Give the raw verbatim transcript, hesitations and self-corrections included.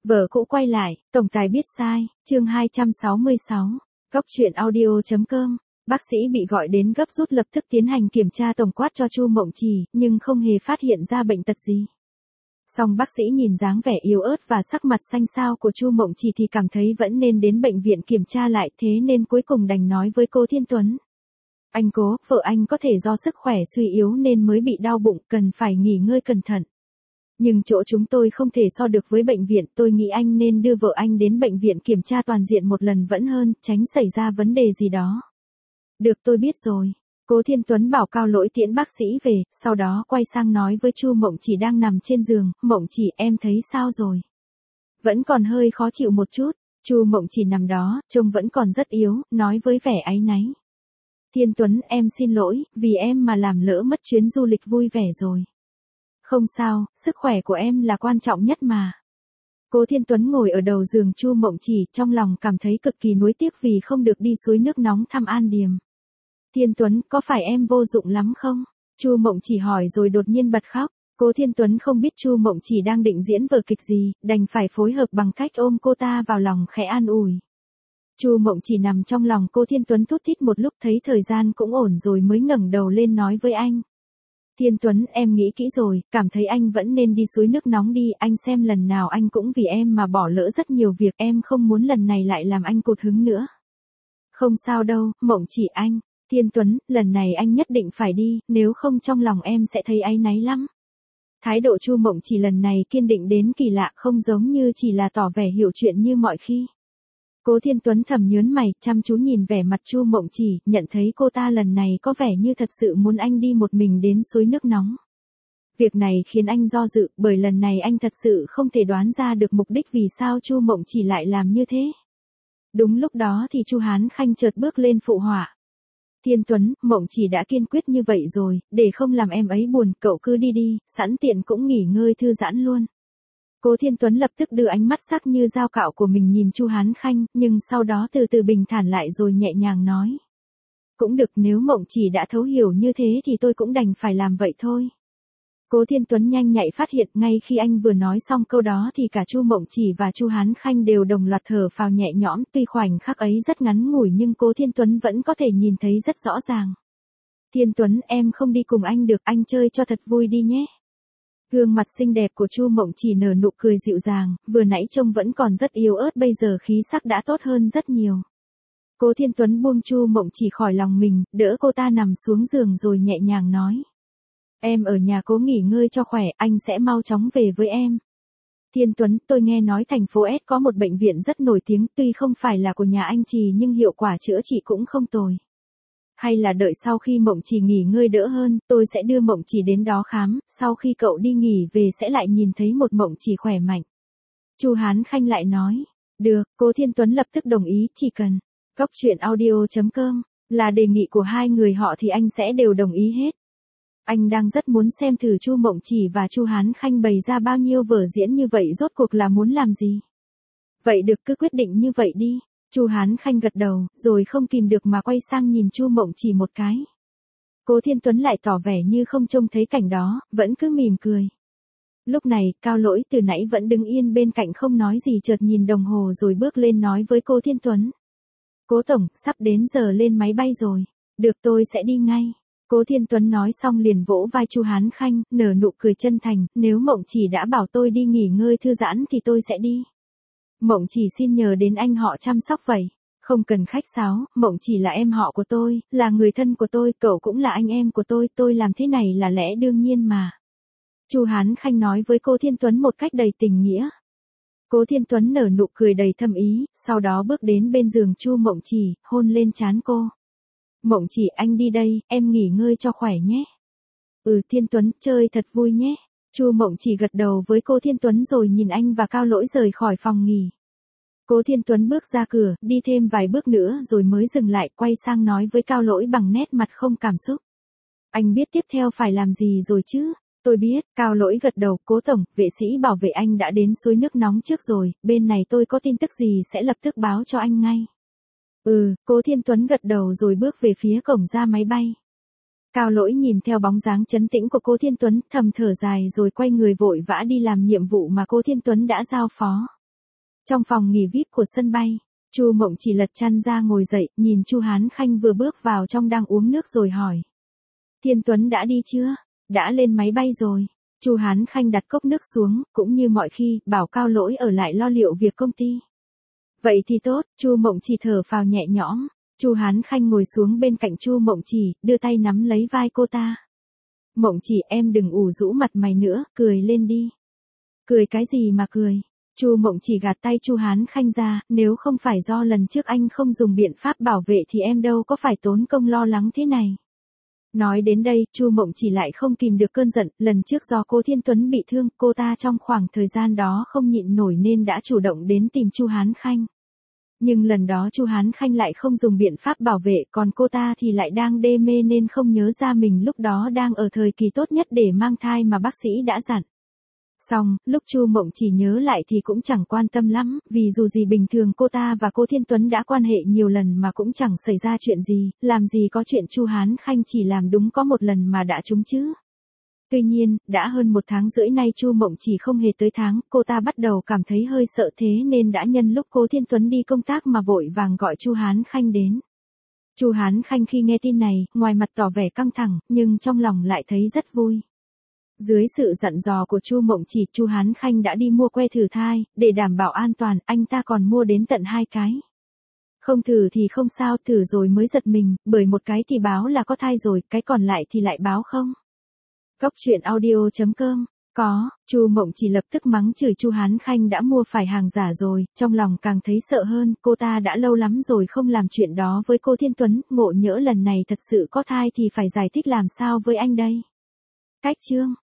Vợ cũ quay lại, tổng tài biết sai, chương hai trăm sáu mươi sáu, Cóc truyện audio chấm com. Bác sĩ bị gọi đến gấp rút lập tức tiến hành kiểm tra tổng quát cho Chu Mộng Trì, nhưng không hề phát hiện ra bệnh tật gì. Song bác sĩ nhìn dáng vẻ yếu ớt và sắc mặt xanh xao của Chu Mộng Trì thì cảm thấy vẫn nên đến bệnh viện kiểm tra lại, thế nên cuối cùng đành nói với cô Thiên Tuấn. Anh Cố, vợ anh có thể do sức khỏe suy yếu nên mới bị đau bụng, cần phải nghỉ ngơi cẩn thận. Nhưng chỗ chúng tôi không thể so được với bệnh viện, tôi nghĩ anh nên đưa vợ anh đến bệnh viện kiểm tra toàn diện một lần vẫn hơn, tránh xảy ra vấn đề gì đó. Được, tôi biết rồi. Cố Thiên Tuấn bảo Cao Lỗi tiễn bác sĩ về, sau đó quay sang nói với Chu Mộng Trì đang nằm trên giường, Mộng Trì em thấy sao rồi? Vẫn còn hơi khó chịu một chút. Chu Mộng Trì nằm đó, trông vẫn còn rất yếu, nói với vẻ áy náy. Thiên Tuấn, em xin lỗi, vì em mà làm lỡ mất chuyến du lịch vui vẻ rồi. Không sao, sức khỏe của em là quan trọng nhất mà. Cố Thiên Tuấn ngồi ở đầu giường Chu Mộng Trì, trong lòng cảm thấy cực kỳ nuối tiếc vì không được đi suối nước nóng thăm An Điềm. Thiên Tuấn, có phải em vô dụng lắm không? Chu Mộng Trì hỏi rồi đột nhiên bật khóc. Cố Thiên Tuấn không biết Chu Mộng Trì đang định diễn vở kịch gì, đành phải phối hợp bằng cách ôm cô ta vào lòng khẽ an ủi. Chu Mộng Trì nằm trong lòng cô Thiên Tuấn thút thít một lúc, thấy thời gian cũng ổn rồi mới ngẩng đầu lên nói với anh. Thiên Tuấn, em nghĩ kỹ rồi, cảm thấy anh vẫn nên đi suối nước nóng đi, anh xem lần nào anh cũng vì em mà bỏ lỡ rất nhiều việc, em không muốn lần này lại làm anh cụt hứng nữa. Không sao đâu, Mộng Trì anh. Thiên Tuấn, lần này anh nhất định phải đi, nếu không trong lòng em sẽ thấy áy náy lắm. Thái độ Chu Mộng Trì lần này kiên định đến kỳ lạ, không giống như chỉ là tỏ vẻ hiểu chuyện như mọi khi. Cố Thiên Tuấn thầm nhớn mày, chăm chú nhìn vẻ mặt Chu Mộng Trì, nhận thấy cô ta lần này có vẻ như thật sự muốn anh đi một mình đến suối nước nóng. Việc này khiến anh do dự, bởi lần này anh thật sự không thể đoán ra được mục đích vì sao Chu Mộng Trì lại làm như thế. Đúng lúc đó thì Chu Hán Khanh chợt bước lên phụ họa. Thiên Tuấn, Mộng Trì đã kiên quyết như vậy rồi, để không làm em ấy buồn, cậu cứ đi đi, sẵn tiện cũng nghỉ ngơi thư giãn luôn. Cố Thiên Tuấn lập tức đưa ánh mắt sắc như dao cạo của mình nhìn Chu Hán Khanh, nhưng sau đó từ từ bình thản lại rồi nhẹ nhàng nói. Cũng được, nếu Mộng Trì đã thấu hiểu như thế thì tôi cũng đành phải làm vậy thôi. Cố Thiên Tuấn nhanh nhạy phát hiện ngay khi anh vừa nói xong câu đó thì cả Chu Mộng Trì và Chu Hán Khanh đều đồng loạt thở phào nhẹ nhõm, tuy khoảnh khắc ấy rất ngắn ngủi nhưng Cố Thiên Tuấn vẫn có thể nhìn thấy rất rõ ràng. Thiên Tuấn, em không đi cùng anh được, anh chơi cho thật vui đi nhé. Gương mặt xinh đẹp của Chu Mộng Trì nở nụ cười dịu dàng, vừa nãy trông vẫn còn rất yếu ớt, bây giờ khí sắc đã tốt hơn rất nhiều. Cố Thiên Tuấn buông Chu Mộng Trì khỏi lòng mình, đỡ cô ta nằm xuống giường rồi nhẹ nhàng nói. Em ở nhà cố nghỉ ngơi cho khỏe, anh sẽ mau chóng về với em. Thiên Tuấn, tôi nghe nói thành phố S có một bệnh viện rất nổi tiếng, tuy không phải là của nhà anh Trì nhưng hiệu quả chữa trị cũng không tồi. Hay là đợi sau khi Mộng Trì nghỉ ngơi đỡ hơn, tôi sẽ đưa Mộng Trì đến đó khám, sau khi cậu đi nghỉ về sẽ lại nhìn thấy một Mộng Trì khỏe mạnh. Chu Hán Khanh lại nói. Được, Cố Thiên Tuấn lập tức đồng ý, chỉ cần cóc truyện audio chấm com là đề nghị của hai người họ thì anh sẽ đều đồng ý hết. Anh đang rất muốn xem thử Chu Mộng Trì và Chu Hán Khanh bày ra bao nhiêu vở diễn như vậy rốt cuộc là muốn làm gì. Vậy được, cứ quyết định như vậy đi. Chu Hán Khanh gật đầu, rồi không kìm được mà quay sang nhìn Chu Mộng Trì một cái. Cố Thiên Tuấn lại tỏ vẻ như không trông thấy cảnh đó, vẫn cứ mỉm cười. Lúc này, Cao Lỗi từ nãy vẫn đứng yên bên cạnh không nói gì chợt nhìn đồng hồ rồi bước lên nói với Cố Thiên Tuấn. Cố Tổng, sắp đến giờ lên máy bay rồi. Được, tôi sẽ đi ngay. Cố Thiên Tuấn nói xong liền vỗ vai Chu Hán Khanh, nở nụ cười chân thành, nếu Mộng Trì đã bảo tôi đi nghỉ ngơi thư giãn thì tôi sẽ đi. Mộng Trì xin nhờ đến anh họ chăm sóc vậy. Không cần khách sáo, Mộng Trì là em họ của tôi, là người thân của tôi, cậu cũng là anh em của tôi, tôi làm thế này là lẽ đương nhiên mà. Chu Hán Khanh nói với Cố Thiên Tuấn một cách đầy tình nghĩa. Cố Thiên Tuấn nở nụ cười đầy thâm ý, sau đó bước đến bên giường Chu Mộng Trì, hôn lên trán cô. Mộng Trì, anh đi đây, em nghỉ ngơi cho khỏe nhé. Ừ, Thiên Tuấn, chơi thật vui nhé. Chu Mộng Trì gật đầu với Cố Thiên Tuấn rồi nhìn anh và Cao Lỗi rời khỏi phòng nghỉ. Cố Thiên Tuấn bước ra cửa, đi thêm vài bước nữa rồi mới dừng lại, quay sang nói với Cao Lỗi bằng nét mặt không cảm xúc. Anh biết tiếp theo phải làm gì rồi chứ? Tôi biết, Cao Lỗi gật đầu. Cố Tổng, vệ sĩ bảo vệ anh đã đến suối nước nóng trước rồi, bên này tôi có tin tức gì sẽ lập tức báo cho anh ngay. Ừ, Cố Thiên Tuấn gật đầu rồi bước về phía cổng ra máy bay. Cao Lỗi nhìn theo bóng dáng trấn tĩnh của Cố Thiên Tuấn, thầm thở dài rồi quay người vội vã đi làm nhiệm vụ mà Cố Thiên Tuấn đã giao phó. Trong phòng nghỉ vi ai pi của sân bay, Chu Mộng Chỉ lật chăn ra ngồi dậy, nhìn Chu Hán Khanh vừa bước vào trong đang uống nước rồi hỏi. Thiên Tuấn đã đi chưa? Đã lên máy bay rồi. Chu Hán Khanh đặt cốc nước xuống, cũng như mọi khi, bảo Cao Lỗi ở lại lo liệu việc công ty. Vậy thì tốt, Chu Mộng Chỉ thở phào nhẹ nhõm. Chu Hán Khanh ngồi xuống bên cạnh Chu Mộng Chỉ, đưa tay nắm lấy vai cô ta. Mộng Chỉ, em đừng ủ rũ mặt mày nữa, cười lên đi. Cười cái gì mà cười? Chu Mộng Chỉ gạt tay Chu Hán Khanh ra, nếu không phải do lần trước anh không dùng biện pháp bảo vệ thì em đâu có phải tốn công lo lắng thế này. Nói đến đây, Chu Mộng Chỉ lại không kìm được cơn giận, lần trước do cô Thiên Tuấn bị thương, cô ta trong khoảng thời gian đó không nhịn nổi nên đã chủ động đến tìm Chu Hán Khanh. Nhưng lần đó Chu Hán Khanh lại không dùng biện pháp bảo vệ, còn cô ta thì lại đang đê mê nên không nhớ ra mình lúc đó đang ở thời kỳ tốt nhất để mang thai mà bác sĩ đã dặn. Xong, lúc Chu Mộng Chỉ nhớ lại thì cũng chẳng quan tâm lắm, vì dù gì bình thường cô ta và cô Thiên Tuấn đã quan hệ nhiều lần mà cũng chẳng xảy ra chuyện gì, làm gì có chuyện Chu Hán Khanh chỉ làm đúng có một lần mà đã trúng chứ. Tuy nhiên, đã hơn một tháng rưỡi nay Chu Mộng Chỉ không hề tới tháng, cô ta bắt đầu cảm thấy hơi sợ thế nên đã nhân lúc cô Thiên Tuấn đi công tác mà vội vàng gọi Chu Hán Khanh đến. Chu Hán Khanh khi nghe tin này, ngoài mặt tỏ vẻ căng thẳng, nhưng trong lòng lại thấy rất vui. Dưới sự dặn dò của Chu Mộng Chỉ, Chu Hán Khanh đã đi mua que thử thai, để đảm bảo an toàn, anh ta còn mua đến tận hai cái. Không thử thì không sao, thử rồi mới giật mình, bởi một cái thì báo là có thai rồi, cái còn lại thì lại báo không. Cốc truyện audio chấm com. Có, Chu Mộng Chỉ lập tức mắng chửi Chu Hán Khanh đã mua phải hàng giả rồi, trong lòng càng thấy sợ hơn, cô ta đã lâu lắm rồi không làm chuyện đó với cô Thiên Tuấn, ngộ nhỡ lần này thật sự có thai thì phải giải thích làm sao với anh đây. Cách chương